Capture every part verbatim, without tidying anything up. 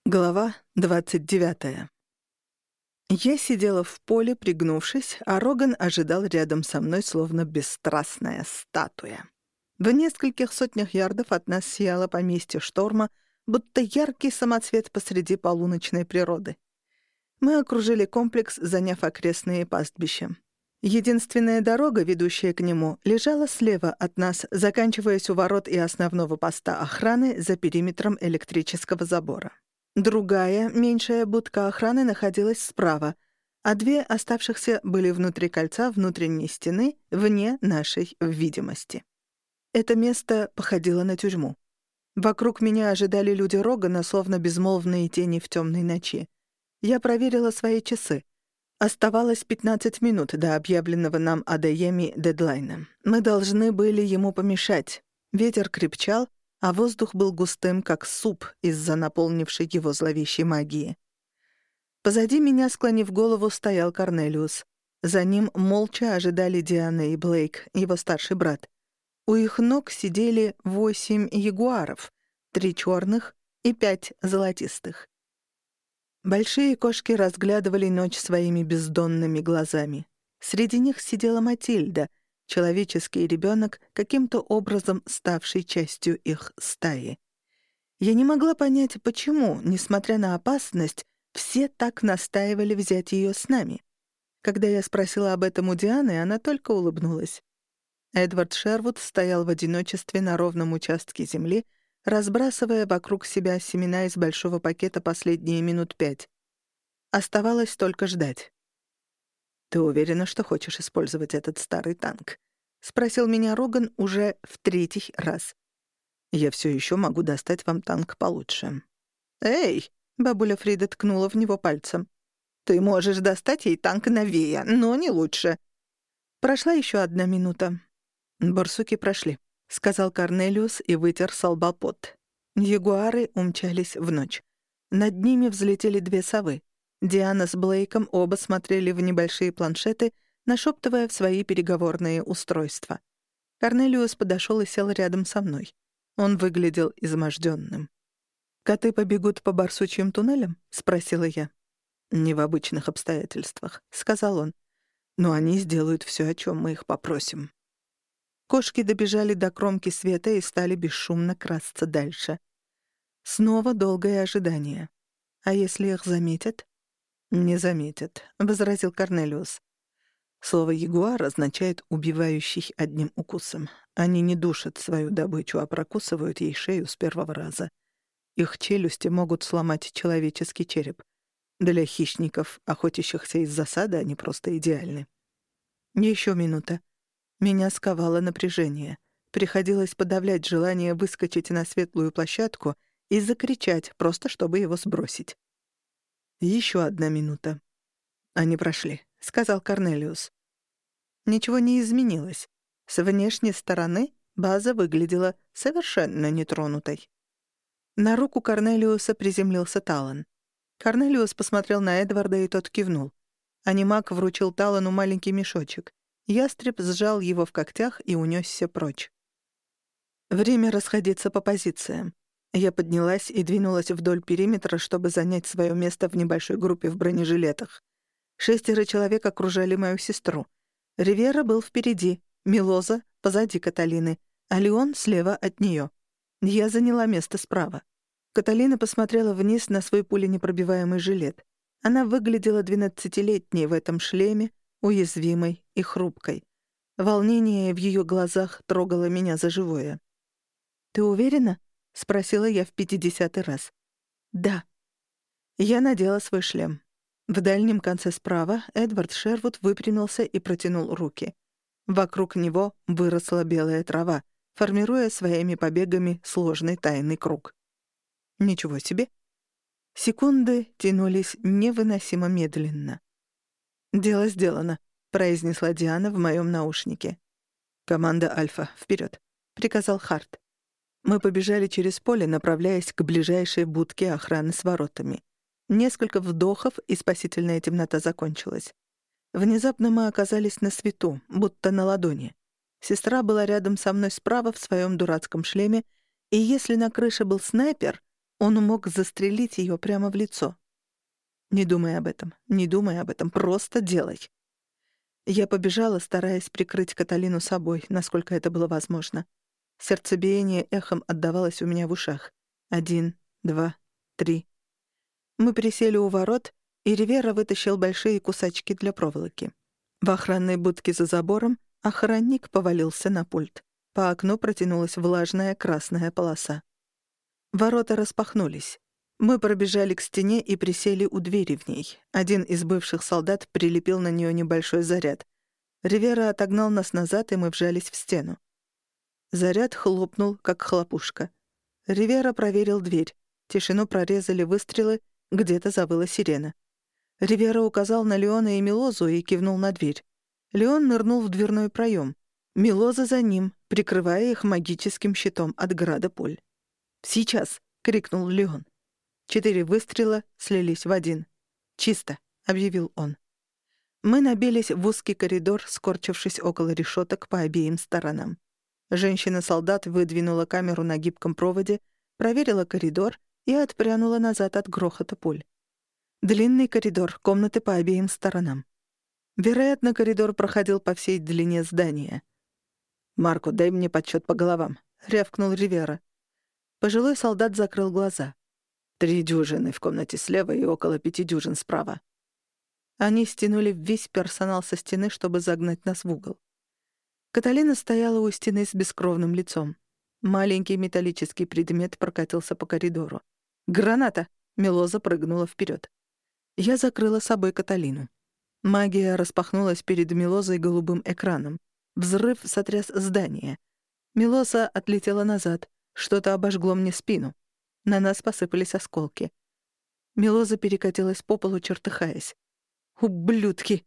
Глава двадцать девятая. Я сидела в поле, пригнувшись, а Роган ожидал рядом со мной, словно бесстрастная статуя. В нескольких сотнях ярдов от нас сияло поместье Шторма, будто яркий самоцвет посреди полуночной природы. Мы окружили комплекс, заняв окрестные пастбища. Единственная дорога, ведущая к нему, лежала слева от нас, заканчиваясь у ворот и основного поста охраны за периметром электрического забора. Другая, меньшая будка охраны находилась справа, а две оставшихся были внутри кольца внутренней стены, вне нашей видимости. Это место походило на тюрьму. Вокруг меня ожидали люди Рогана, словно безмолвные тени в темной ночи. Я проверила свои часы. Оставалось пятнадцать минут до объявленного нам Адееми дедлайна. Мы должны были ему помешать. Ветер крепчал, а воздух был густым, как суп, из-за наполнившей его зловещей магии. Позади меня, склонив голову, стоял Корнелиус. За ним молча ожидали Диана и Блейк, его старший брат. У их ног сидели восемь ягуаров, три черных и пять золотистых. Большие кошки разглядывали ночь своими бездонными глазами. Среди них сидела Матильда, человеческий ребенок, каким-то образом ставший частью их стаи. Я не могла понять, почему, несмотря на опасность, все так настаивали взять ее с нами. Когда я спросила об этом у Дианы, она только улыбнулась. Эдвард Шервуд стоял в одиночестве на ровном участке земли, разбрасывая вокруг себя семена из большого пакета последние минут пять. Оставалось только ждать. «Ты уверена, что хочешь использовать этот старый танк?» — спросил меня Роган уже в третий раз. «Я все еще могу достать вам танк получше». «Эй!» — бабуля Фрида ткнула в него пальцем. «Ты можешь достать ей танк новее, но не лучше». Прошла еще одна минута. «Барсуки прошли», — сказал Корнелиус и вытер со лба пот. Ягуары умчались в ночь. Над ними взлетели две совы. Диана с Блейком оба смотрели в небольшие планшеты, нашептывая в свои переговорные устройства. Корнелиус подошел и сел рядом со мной. Он выглядел изможденным. «Коты побегут по барсучьим туннелям?» — спросила я. «Не в обычных обстоятельствах», — сказал он. «Но они сделают все, о чем мы их попросим». Кошки добежали до кромки света и стали бесшумно красться дальше. Снова долгое ожидание. А если их заметят? «Не заметят», — возразил Корнелиус. Слово «ягуар» означает «убивающий одним укусом». Они не душат свою добычу, а прокусывают ей шею с первого раза. Их челюсти могут сломать человеческий череп. Для хищников, охотящихся из засады, они просто идеальны. Еще минута. Меня сковало напряжение. Приходилось подавлять желание выскочить на светлую площадку и закричать, просто чтобы его сбросить. Еще одна минута. «Они прошли», — сказал Корнелиус. Ничего не изменилось. С внешней стороны база выглядела совершенно нетронутой. На руку Корнелиуса приземлился Талан. Корнелиус посмотрел на Эдварда, и тот кивнул. Анимак вручил Талану маленький мешочек. Ястреб сжал его в когтях и унесся прочь. Время расходиться по позициям. Я поднялась и двинулась вдоль периметра, чтобы занять свое место в небольшой группе в бронежилетах. Шестеро человек окружали мою сестру. Ривера был впереди, Милоза — позади Каталины, а Леон — слева от нее. Я заняла место справа. Каталина посмотрела вниз на свой пуленепробиваемый жилет. Она выглядела двенадцатилетней в этом шлеме, уязвимой и хрупкой. Волнение в ее глазах трогало меня за живое. «Ты уверена?» — спросила я в пятидесятый раз. «Да». Я надела свой шлем. В дальнем конце справа Эдвард Шервуд выпрямился и протянул руки. Вокруг него выросла белая трава, формируя своими побегами сложный тайный круг. Ничего себе. Секунды тянулись невыносимо медленно. «Дело сделано», — произнесла Диана в моем наушнике. «Команда Альфа, вперед», — приказал Харт. Мы побежали через поле, направляясь к ближайшей будке охраны с воротами. Несколько вдохов, и спасительная темнота закончилась. Внезапно мы оказались на свету, будто на ладони. Сестра была рядом со мной справа в своем дурацком шлеме, и если на крыше был снайпер, Он мог застрелить ее прямо в лицо. Не думай об этом, не думай об этом, просто делай. Я побежала, стараясь прикрыть Каталину собой, насколько это было возможно. Сердцебиение эхом отдавалось у меня в ушах. Один, два, три. Мы присели у ворот, и Ривера вытащил большие кусачки для проволоки. В охранной будке за забором охранник повалился на пульт. По окну протянулась влажная красная полоса. Ворота распахнулись. Мы пробежали к стене и присели у двери в ней. Один из бывших солдат прилепил на нее небольшой заряд. Ривера отогнал нас назад, и мы вжались в стену. Заряд хлопнул, как хлопушка. Ривера проверил дверь. Тишину прорезали выстрелы, где-то завыла сирена. Ривера указал на Леона и Милозу и кивнул на дверь. Леон нырнул в дверной проем. Милоза за ним, прикрывая их магическим щитом от града пуль. «Сейчас!» — крикнул Леон. Четыре выстрела слились в один. «Чисто!» — объявил он. Мы набились в узкий коридор, скорчившись около решеток по обеим сторонам. Женщина-солдат выдвинула камеру на гибком проводе, проверила коридор и отпрянула назад от грохота пуль. Длинный коридор, комнаты по обеим сторонам. Вероятно, коридор проходил по всей длине здания. «Марко, дай мне подсчет по головам», — рявкнул Ривера. Пожилой солдат закрыл глаза. «Три дюжины в комнате слева и около пяти дюжин справа». Они стянули весь персонал со стены, чтобы загнать нас в угол. Каталина стояла у стены с бескровным лицом. Маленький металлический предмет прокатился по коридору. «Граната!» — Милоза прыгнула вперед. Я закрыла собой Каталину. Магия распахнулась перед Милозой голубым экраном. Взрыв сотряс здание. Милоса отлетела назад. Что-то обожгло мне спину. На нас посыпались осколки. Милоза перекатилась по полу, чертыхаясь. «Ублюдки!»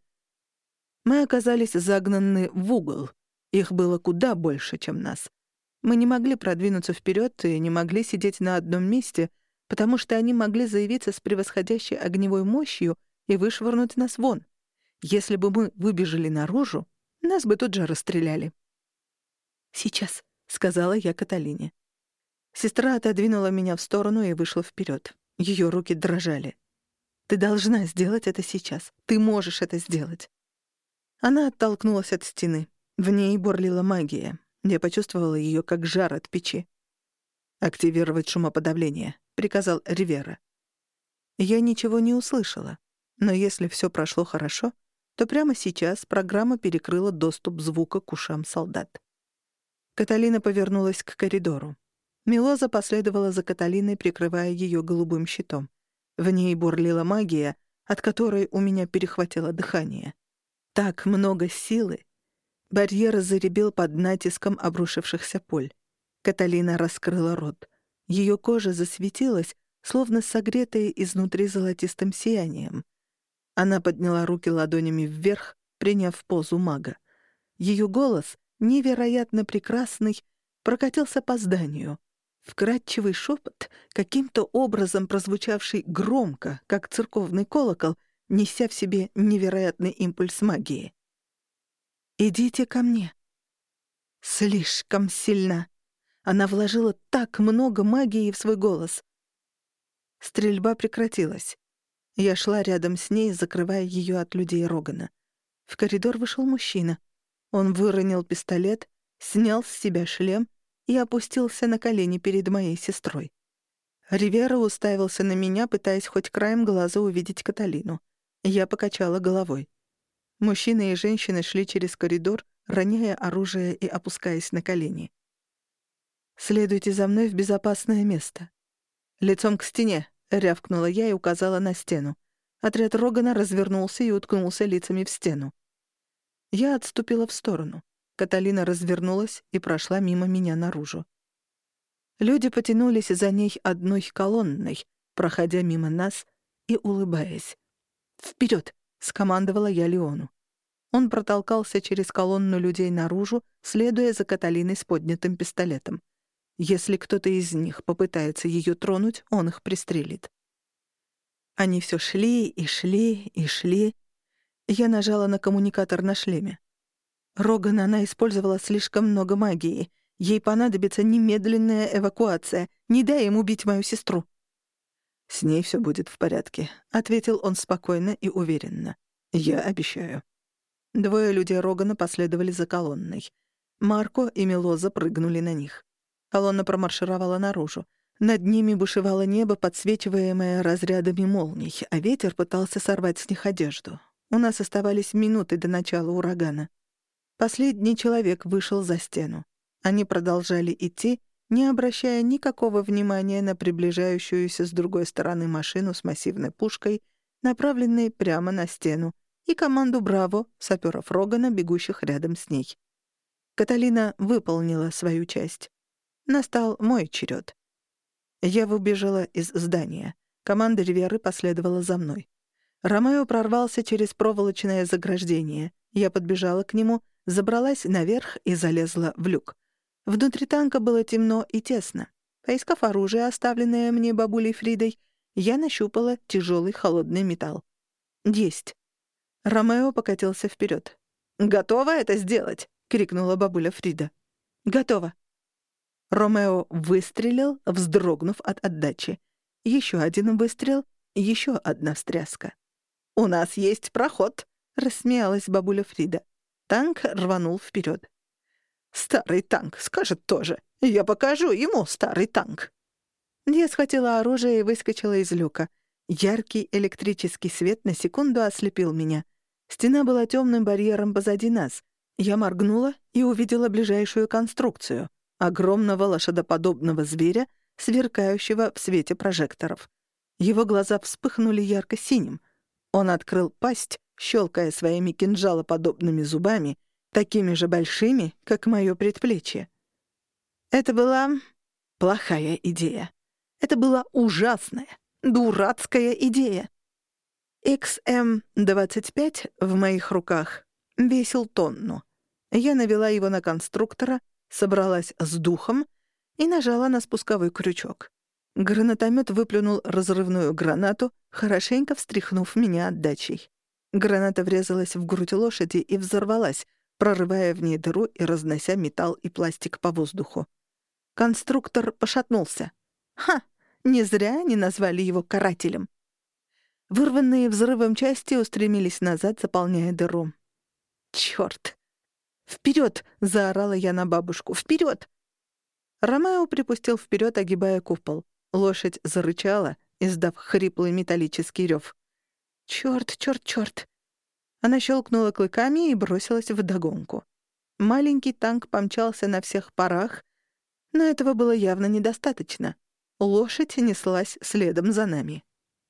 Мы оказались загнаны в угол. Их было куда больше, чем нас. Мы не могли продвинуться вперед и не могли сидеть на одном месте, потому что они могли заявиться с превосходящей огневой мощью и вышвырнуть нас вон. Если бы мы выбежали наружу, нас бы тут же расстреляли. «Сейчас», — сказала я Каталине. Сестра отодвинула меня в сторону и вышла вперед. Ее руки дрожали. «Ты должна сделать это сейчас. Ты можешь это сделать». Она оттолкнулась от стены. В ней бурлила магия. Я почувствовала ее как жар от печи. «Активировать шумоподавление», — приказал Ривера. Я ничего не услышала. Но если все прошло хорошо, то прямо сейчас программа перекрыла доступ звука к ушам солдат. Каталина повернулась к коридору. Милоза последовала за Каталиной, прикрывая ее голубым щитом. В ней бурлила магия, от которой у меня перехватило дыхание. Так много силы. Барьер заребил под натиском обрушившихся пуль. Каталина раскрыла рот. Ее кожа засветилась, словно согретая изнутри золотистым сиянием. Она подняла руки ладонями вверх, приняв позу мага. Ее голос, невероятно прекрасный, прокатился по зданию. Вкрадчивый шепот, каким-то образом прозвучавший громко, как церковный колокол, неся в себе невероятный импульс магии. «Идите ко мне». Слишком сильна. Она вложила так много магии в свой голос. Стрельба прекратилась. Я шла рядом с ней, закрывая ее от людей Рогана. В коридор вышел мужчина. Он выронил пистолет, снял с себя шлем и опустился на колени перед моей сестрой. Ривера уставился на меня, пытаясь хоть краем глаза увидеть Каталину. Я покачала головой. Мужчины и женщины шли через коридор, роняя оружие и опускаясь на колени. «Следуйте за мной в безопасное место». «Лицом к стене», — рявкнула я и указала на стену. Отряд Рогана развернулся и уткнулся лицами в стену. Я отступила в сторону. Каталина развернулась и прошла мимо меня наружу. Люди потянулись за ней одной колонной, проходя мимо нас и улыбаясь. «Вперед!» — скомандовала я Леону. Он протолкался через колонну людей наружу, следуя за Каталиной с поднятым пистолетом. Если кто-то из них попытается ее тронуть, он их пристрелит. Они все шли и шли и шли. Я нажала на коммуникатор на шлеме. Роган, она использовала слишком много магии. Ей понадобится немедленная эвакуация. Не дай им убить мою сестру. «С ней все будет в порядке», — ответил он спокойно и уверенно. «Я обещаю». Двое людей Рогана последовали за колонной. Марко и Милоза прыгнули на них. Колонна промаршировала наружу. Над ними бушевало небо, подсвечиваемое разрядами молний, а ветер пытался сорвать с них одежду. У нас оставались минуты до начала урагана. Последний человек вышел за стену. Они продолжали идти, не обращая никакого внимания на приближающуюся с другой стороны машину с массивной пушкой, направленной прямо на стену, и команду «Браво» саперов Рогана, бегущих рядом с ней. Каталина выполнила свою часть. Настал мой черед. Я выбежала из здания. Команда Риверы последовала за мной. Ромео прорвался через проволочное заграждение. Я подбежала к нему, забралась наверх и залезла в люк. Внутри танка было темно и тесно. Поискав оружие, оставленное мне бабулей Фридой, я нащупала тяжелый холодный металл. Есть. Ромео покатился вперед. «Готова это сделать?» — крикнула бабуля Фрида. «Готово». Ромео выстрелил, вздрогнув от отдачи. Еще один выстрел, еще одна встряска. «У нас есть проход», — рассмеялась бабуля Фрида. Танк рванул вперед. «Старый танк, скажет тоже. Я покажу ему старый танк». Я схватила оружие и выскочила из люка. Яркий электрический свет на секунду ослепил меня. Стена была темным барьером позади нас. Я моргнула и увидела ближайшую конструкцию — огромного лошадоподобного зверя, сверкающего в свете прожекторов. Его глаза вспыхнули ярко-синим. Он открыл пасть, щелкая своими кинжалоподобными зубами, такими же большими, как моё предплечье. Это была плохая идея. Это была ужасная, дурацкая идея. икс эм двадцать пять в моих руках весил тонну. Я навела его на конструктора, собралась с духом и нажала на спусковой крючок. Гранатомет выплюнул разрывную гранату, хорошенько встряхнув меня отдачей. Граната врезалась в грудь лошади и взорвалась, прорывая в ней дыру и разнося металл и пластик по воздуху. Конструктор пошатнулся. Ха! Не зря они назвали его карателем. Вырванные взрывом части устремились назад, заполняя дыру. «Чёрт! Вперёд!» — заорала я на бабушку. «Вперёд!» Ромео припустил вперёд, огибая купол. Лошадь зарычала, издав хриплый металлический рёв. «Чёрт, чёрт, чёрт!» Она щелкнула клыками и бросилась вдогонку. Маленький танк помчался на всех парах, но этого было явно недостаточно. Лошадь неслась следом за нами.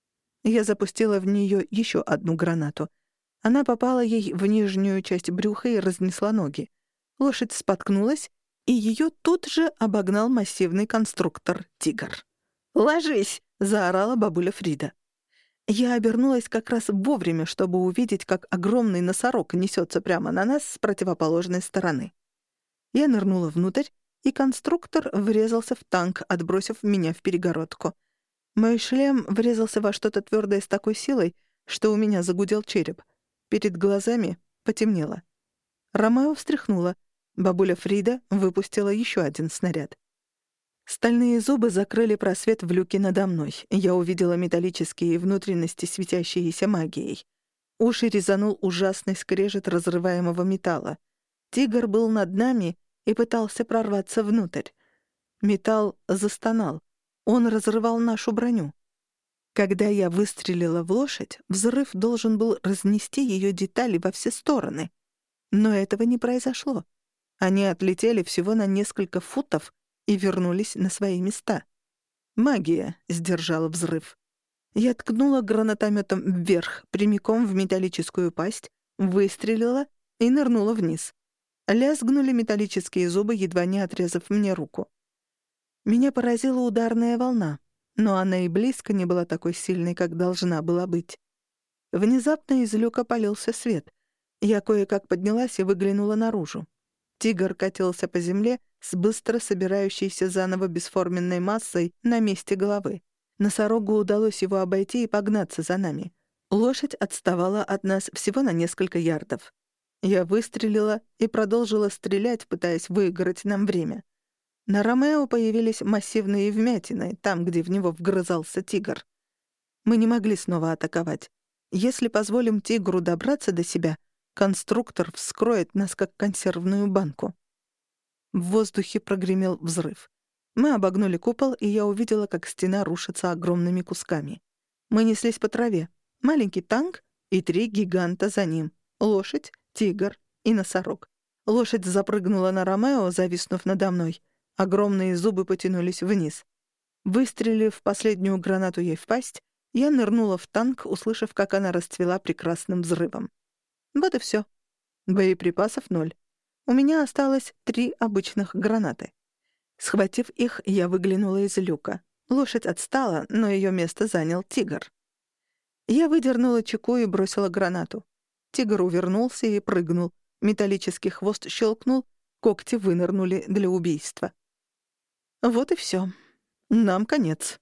Я запустила в неё ещё одну гранату. Она попала ей в нижнюю часть брюха и разнесла ноги. Лошадь споткнулась, и её тут же обогнал массивный конструктор «Тигр». «Ложись!» — заорала бабуля Фрида. Я обернулась как раз вовремя, чтобы увидеть, как огромный носорог несется прямо на нас с противоположной стороны. Я нырнула внутрь, и конструктор врезался в танк, отбросив меня в перегородку. Мой шлем врезался во что-то твёрдое с такой силой, что у меня загудел череп. Перед глазами потемнело. Ромео встряхнула. Бабуля Фрида выпустила ещё один снаряд. Стальные зубы закрыли просвет в люке надо мной. Я увидела металлические внутренности, светящиеся магией. Уши резанул ужасный скрежет разрываемого металла. Тигр был над нами и пытался прорваться внутрь. Металл застонал. Он разрывал нашу броню. Когда я выстрелила в лошадь, взрыв должен был разнести её детали во все стороны. Но этого не произошло. Они отлетели всего на несколько футов и вернулись на свои места. Магия сдержала взрыв. Я ткнула гранатометом вверх, прямиком в металлическую пасть, выстрелила и нырнула вниз. Лязгнули металлические зубы, едва не отрезав мне руку. Меня поразила ударная волна, но она и близко не была такой сильной, как должна была быть. Внезапно из люка полился свет. Я кое-как поднялась и выглянула наружу. Тигр катился по земле с быстро собирающейся заново бесформенной массой на месте головы. Носорогу удалось его обойти и погнаться за нами. Лошадь отставала от нас всего на несколько ярдов. Я выстрелила и продолжила стрелять, пытаясь выиграть нам время. На Ромео появились массивные вмятины, там, где в него вгрызался тигр. Мы не могли снова атаковать. Если позволим тигру добраться до себя, конструктор вскроет нас, как консервную банку. В воздухе прогремел взрыв. Мы обогнули купол, и я увидела, как стена рушится огромными кусками. Мы неслись по траве. Маленький танк и три гиганта за ним. Лошадь, тигр и носорог. Лошадь запрыгнула на Ромео, зависнув надо мной. Огромные зубы потянулись вниз. Выстрелив последнюю гранату ей в пасть, я нырнула в танк, услышав, как она расцвела прекрасным взрывом. Вот и все. Боеприпасов ноль. У меня осталось три обычных гранаты. Схватив их, я выглянула из люка. Лошадь отстала, но ее место занял тигр. Я выдернула чеку и бросила гранату. Тигр увернулся и прыгнул. Металлический хвост щелкнул, когти вынырнули для убийства. Вот и все. Нам конец.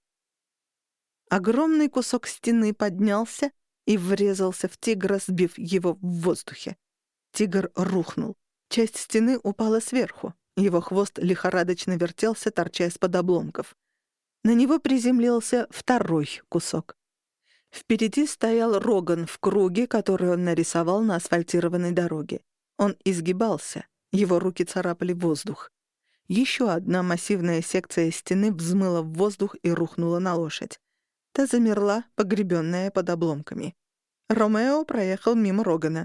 Огромный кусок стены поднялся и врезался в тигра, сбив его в воздухе. Тигр рухнул. Часть стены упала сверху. Его хвост лихорадочно вертелся, торча из-под обломков. На него приземлился второй кусок. Впереди стоял Роган в круге, который он нарисовал на асфальтированной дороге. Он изгибался, его руки царапали воздух. Еще одна массивная секция стены взмыла в воздух и рухнула на лошадь. Та замерла, погребенная под обломками. Ромео проехал мимо Рогана.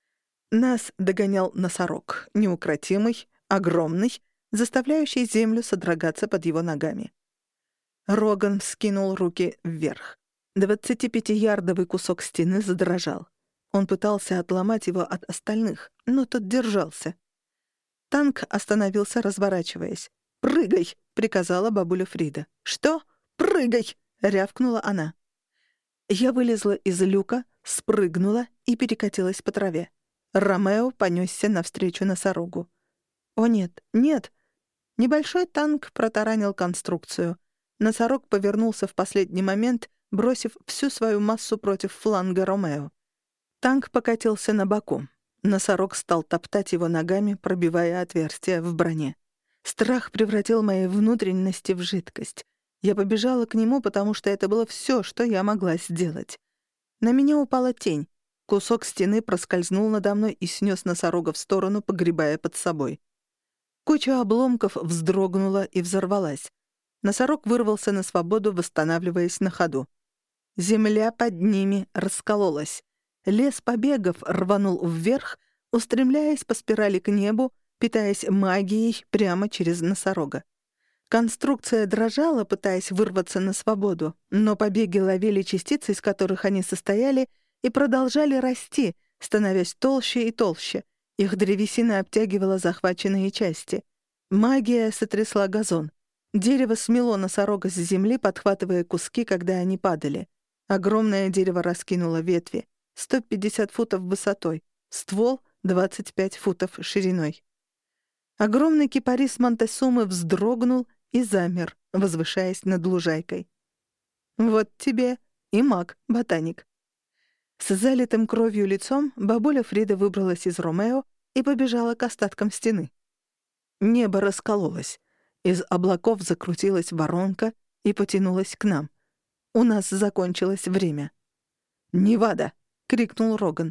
Нас догонял носорог, неукротимый, огромный, заставляющий землю содрогаться под его ногами. Роган вскинул руки вверх. Двадцатипятиярдовый кусок стены задрожал. Он пытался отломать его от остальных, но тот держался. Танк остановился, разворачиваясь. «Прыгай!» — приказала бабуля Фрида. «Что? Прыгай!» — рявкнула она. Я вылезла из люка, спрыгнула и перекатилась по траве. Ромео понесся навстречу носорогу. «О нет, нет!» Небольшой танк протаранил конструкцию. Носорог повернулся в последний момент, бросив всю свою массу против фланга Ромео. Танк покатился на боку. Носорог стал топтать его ногами, пробивая отверстия в броне. Страх превратил мои внутренности в жидкость. Я побежала к нему, потому что это было все, что я могла сделать. На меня упала тень. Кусок стены проскользнул надо мной и снес носорога в сторону, погребая под собой. Куча обломков вздрогнула и взорвалась. Носорог вырвался на свободу, восстанавливаясь на ходу. Земля под ними раскололась. Лес побегов рванул вверх, устремляясь по спирали к небу, питаясь магией прямо через носорога. Конструкция дрожала, пытаясь вырваться на свободу, но побеги ловили частицы, из которых они состояли, и продолжали расти, становясь толще и толще. Их древесина обтягивала захваченные части. Магия сотрясла газон. Дерево смело носорога с земли, подхватывая куски, когда они падали. Огромное дерево раскинуло ветви. сто пятьдесят футов высотой. Ствол — двадцать пять футов шириной. Огромный кипарис Монтесумы вздрогнул и замер, возвышаясь над лужайкой. Вот тебе и маг-ботаник. С залитым кровью лицом бабуля Фрида выбралась из Ромео и побежала к остаткам стены. Небо раскололось. Из облаков закрутилась воронка и потянулась к нам. У нас закончилось время. «Невада!» — крикнул Роган.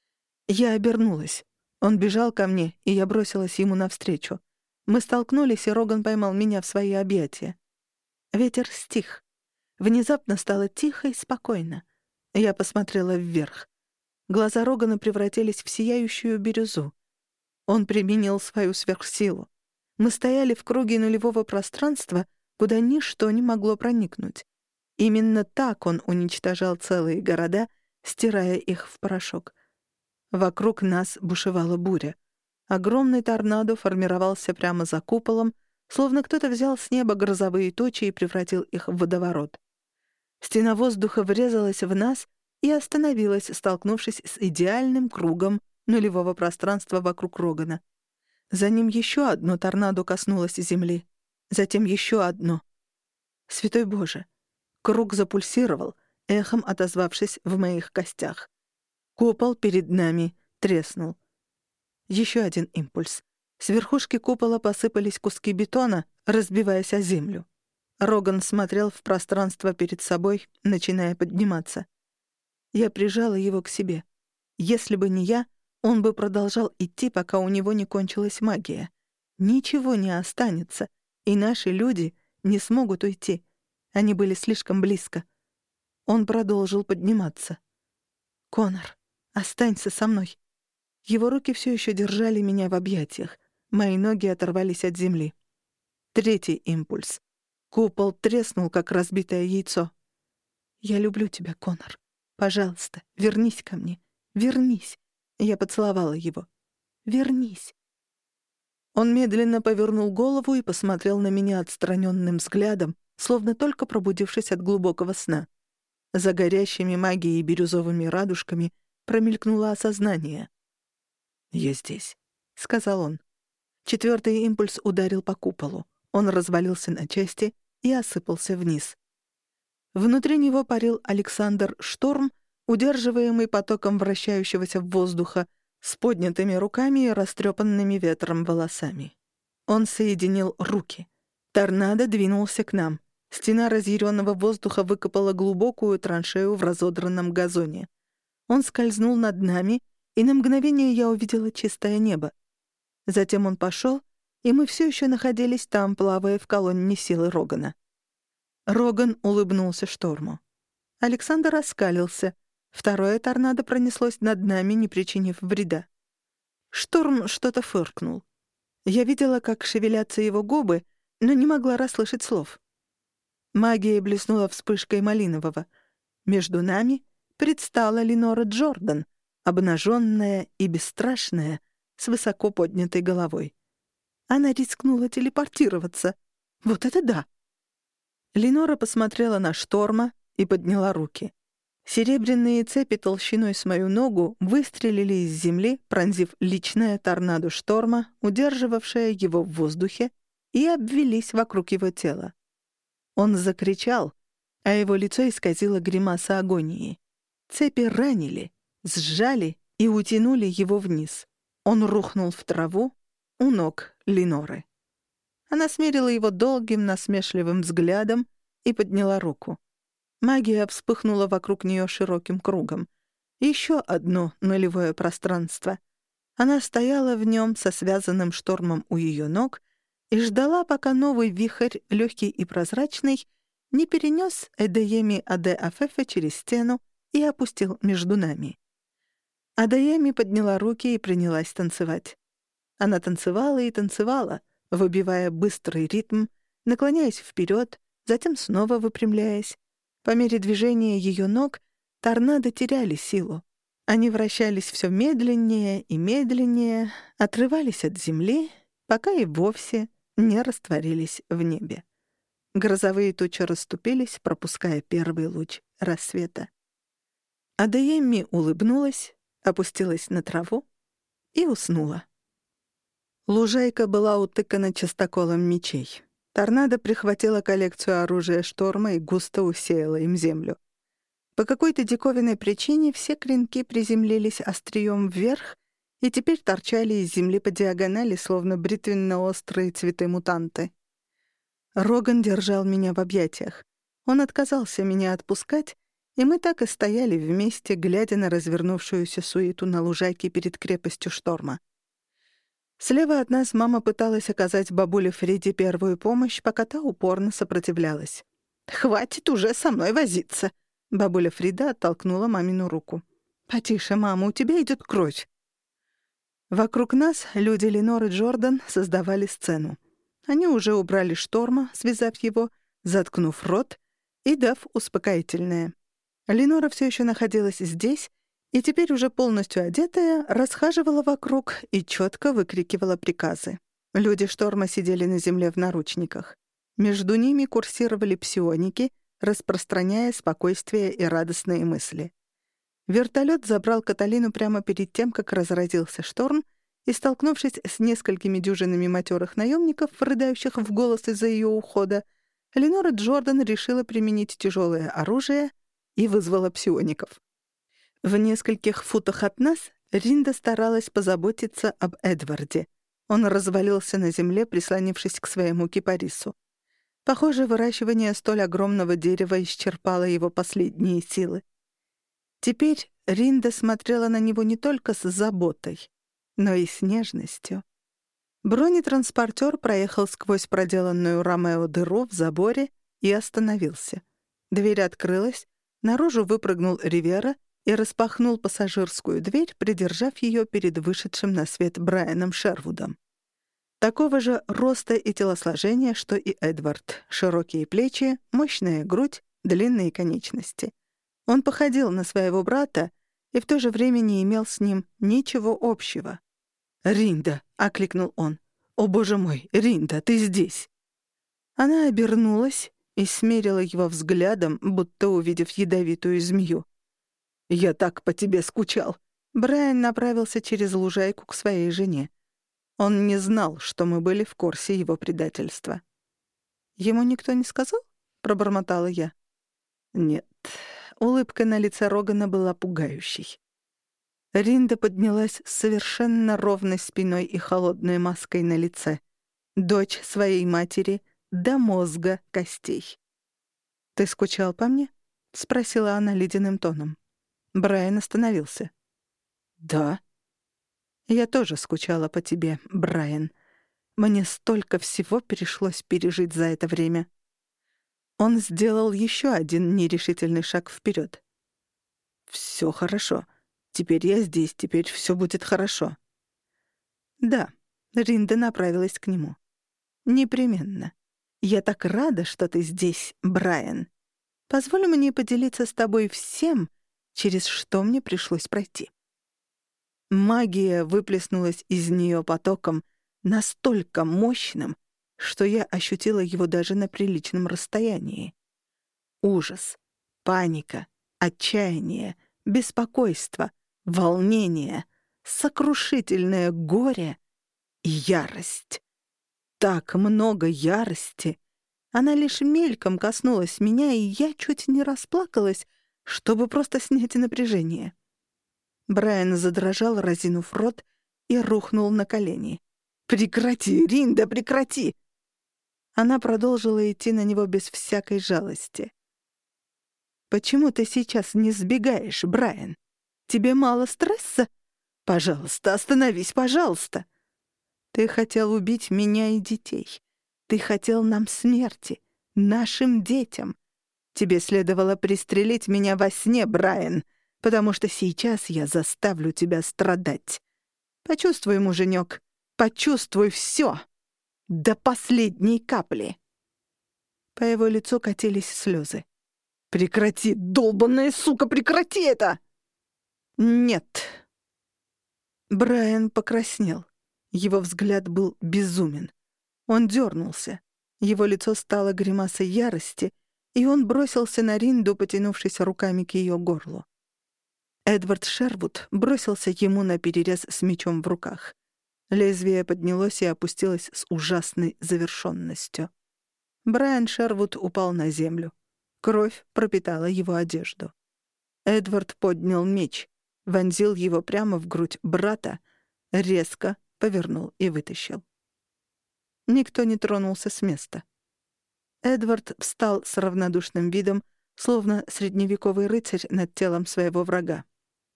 Я обернулась. Он бежал ко мне, и я бросилась ему навстречу. Мы столкнулись, и Роган поймал меня в свои объятия. Ветер стих. Внезапно стало тихо и спокойно. Я посмотрела вверх. Глаза Рогана превратились в сияющую бирюзу. Он применил свою сверхсилу. Мы стояли в круге нулевого пространства, куда ничто не могло проникнуть. Именно так он уничтожал целые города, стирая их в порошок. Вокруг нас бушевала буря. Огромный торнадо формировался прямо за куполом, словно кто-то взял с неба грозовые тучи и превратил их в водоворот. Стена воздуха врезалась в нас и остановилась, столкнувшись с идеальным кругом нулевого пространства вокруг Рогана. За ним еще одно торнадо коснулось земли. Затем еще одно. Святой Боже! Круг запульсировал, эхом отозвавшись в моих костях. Купол перед нами треснул. Еще один импульс. С верхушки купола посыпались куски бетона, разбиваясь о землю. Роган смотрел в пространство перед собой, начиная подниматься. Я прижала его к себе. Если бы не я, он бы продолжал идти, пока у него не кончилась магия. Ничего не останется, и наши люди не смогут уйти. Они были слишком близко. Он продолжил подниматься. «Конор, останься со мной». Его руки все еще держали меня в объятиях. Мои ноги оторвались от земли. Третий импульс. Купол треснул, как разбитое яйцо. «Я люблю тебя, Конор. Пожалуйста, вернись ко мне. Вернись». Я поцеловала его. «Вернись». Он медленно повернул голову и посмотрел на меня отстраненным взглядом, словно только пробудившись от глубокого сна. За горящими магией бирюзовыми радужками промелькнуло осознание. «Я здесь», — сказал он. Четвертый импульс ударил по куполу. Он развалился на части и осыпался вниз. Внутри него парил Александр Шторм, удерживаемый потоком вращающегося воздуха, с поднятыми руками и растрепанными ветром волосами. Он соединил руки. Торнадо двинулся к нам. Стена разъяренного воздуха выкопала глубокую траншею в разодранном газоне. Он скользнул над нами, и на мгновение я увидела чистое небо. Затем он пошел, и мы все еще находились там, плавая в колонне силы Рогана. Роган улыбнулся Шторму. Александр оскалился. Второе торнадо пронеслось над нами, не причинив вреда. Шторм что-то фыркнул. Я видела, как шевелятся его губы, но не могла расслышать слов. Магия блеснула вспышкой малинового. Между нами предстала Ленора Джордан, обнаженная и бесстрашная, с высоко поднятой головой. Она рискнула телепортироваться. Вот это да! Ленора посмотрела на Шторма и подняла руки. Серебряные цепи толщиной с мою ногу выстрелили из земли, пронзив личное торнадо Шторма, удерживавшее его в воздухе, и обвелись вокруг его тела. Он закричал, а его лицо исказило гримаса агонии. Цепи ранили, сжали и утянули его вниз. Он рухнул в траву у ног Леноры. Она смерила его долгим, насмешливым взглядом и подняла руку. Магия вспыхнула вокруг нее широким кругом. Еще одно нулевое пространство. Она стояла в нем со связанным Штормом у ее ног и ждала, пока новый вихрь, легкий и прозрачный, не перенес Эдееми Аде-Афефа через стену и опустил между нами. Адаеми подняла руки и принялась танцевать. Она танцевала и танцевала, выбивая быстрый ритм, наклоняясь вперед, затем снова выпрямляясь. По мере движения ее ног торнадо теряли силу. Они вращались все медленнее и медленнее, отрывались от земли, пока и вовсе не растворились в небе. Грозовые тучи расступились, пропуская первый луч рассвета. Адаеми улыбнулась, опустилась на траву и уснула. Лужайка была утыкана частоколом мечей. Торнадо прихватило коллекцию оружия Шторма и густо усеяло им землю. По какой-то диковинной причине все клинки приземлились острием вверх и теперь торчали из земли по диагонали, словно бритвенно-острые цветы-мутанты. Роган держал меня в объятиях. Он отказался меня отпускать, и мы так и стояли вместе, глядя на развернувшуюся суету на лужайке перед крепостью Шторма. Слева от нас мама пыталась оказать бабуле Фриде первую помощь, пока та упорно сопротивлялась. «Хватит уже со мной возиться!» Бабуля Фрида оттолкнула мамину руку. «Потише, мама, у тебя идет кровь!» Вокруг нас люди Леноры Джордан создавали сцену. Они уже убрали Шторма, связав его, заткнув рот и дав успокоительное. Ленора все еще находилась здесь, и теперь уже полностью одетая, расхаживала вокруг и четко выкрикивала приказы. Люди Шторма сидели на земле в наручниках. Между ними курсировали псионики, распространяя спокойствие и радостные мысли. Вертолет забрал Каталину прямо перед тем, как разразился шторм, и, столкнувшись с несколькими дюжинами матерых наемников, рыдающих в голос из-за ее ухода, Ленора Джордан решила применить тяжелое оружие и вызвала псиоников. В нескольких футах от нас Ринда старалась позаботиться об Эдварде. Он развалился на земле, прислонившись к своему кипарису. Похоже, выращивание столь огромного дерева исчерпало его последние силы. Теперь Ринда смотрела на него не только с заботой, но и с нежностью. Бронетранспортер проехал сквозь проделанную Ромео дыру в заборе и остановился. Дверь открылась, наружу выпрыгнул Ривера и распахнул пассажирскую дверь, придержав ее перед вышедшим на свет Брайаном Шервудом. Такого же роста и телосложения, что и Эдвард. Широкие плечи, мощная грудь, длинные конечности. Он походил на своего брата и в то же время не имел с ним ничего общего. «Ринда!» — окликнул он. «О, боже мой, Ринда, ты здесь!» Она обернулась и смерила его взглядом, будто увидев ядовитую змею. «Я так по тебе скучал!» Брайан направился через лужайку к своей жене. Он не знал, что мы были в курсе его предательства. «Ему никто не сказал?» — пробормотала я. «Нет». Улыбка на лице Рогана была пугающей. Ринда поднялась с совершенно ровной спиной и холодной маской на лице. Дочь своей матери до мозга костей. «Ты скучал по мне?» — спросила она ледяным тоном. Брайан остановился. «Да». «Я тоже скучала по тебе, Брайан. Мне столько всего пришлось пережить за это время». Он сделал еще один нерешительный шаг вперед. «Все хорошо. Теперь я здесь, теперь все будет хорошо». «Да», — Ринда направилась к нему. «Непременно. Я так рада, что ты здесь, Брайан. Позволь мне поделиться с тобой всем, через что мне пришлось пройти». Магия выплеснулась из нее потоком, настолько мощным, что я ощутила его даже на приличном расстоянии. Ужас, паника, отчаяние, беспокойство, волнение, сокрушительное горе и ярость. Так много ярости. Она лишь мельком коснулась меня, и я чуть не расплакалась, чтобы просто снять напряжение. Брайан задрожал, разинув рот, и рухнул на колени. «Прекрати, Ринда, прекрати!» Она продолжила идти на него без всякой жалости. «Почему ты сейчас не сбегаешь, Брайан? Тебе мало стресса? Пожалуйста, остановись, пожалуйста!» «Ты хотел убить меня и детей. Ты хотел нам смерти, нашим детям. Тебе следовало пристрелить меня во сне, Брайан, потому что сейчас я заставлю тебя страдать. Почувствуй, муженек, почувствуй все. До последней капли». По его лицу катились слезы. «Прекрати, долбанная сука, прекрати это!» «Нет». Брайан покраснел. Его взгляд был безумен. Он дернулся. Его лицо стало гримасой ярости, и он бросился на Ринду, потянувшись руками к ее горлу. Эдвард Шервуд бросился ему на перерез с мечом в руках. Лезвие поднялось и опустилось с ужасной завершенностью. Брайан Шервуд упал на землю. Кровь пропитала его одежду. Эдвард поднял меч, вонзил его прямо в грудь брата, резко повернул и вытащил. Никто не тронулся с места. Эдвард встал с равнодушным видом, словно средневековый рыцарь над телом своего врага.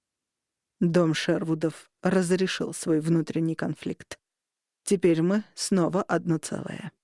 Дом Шервудов разрешил свой внутренний конфликт. Теперь мы снова одно целое.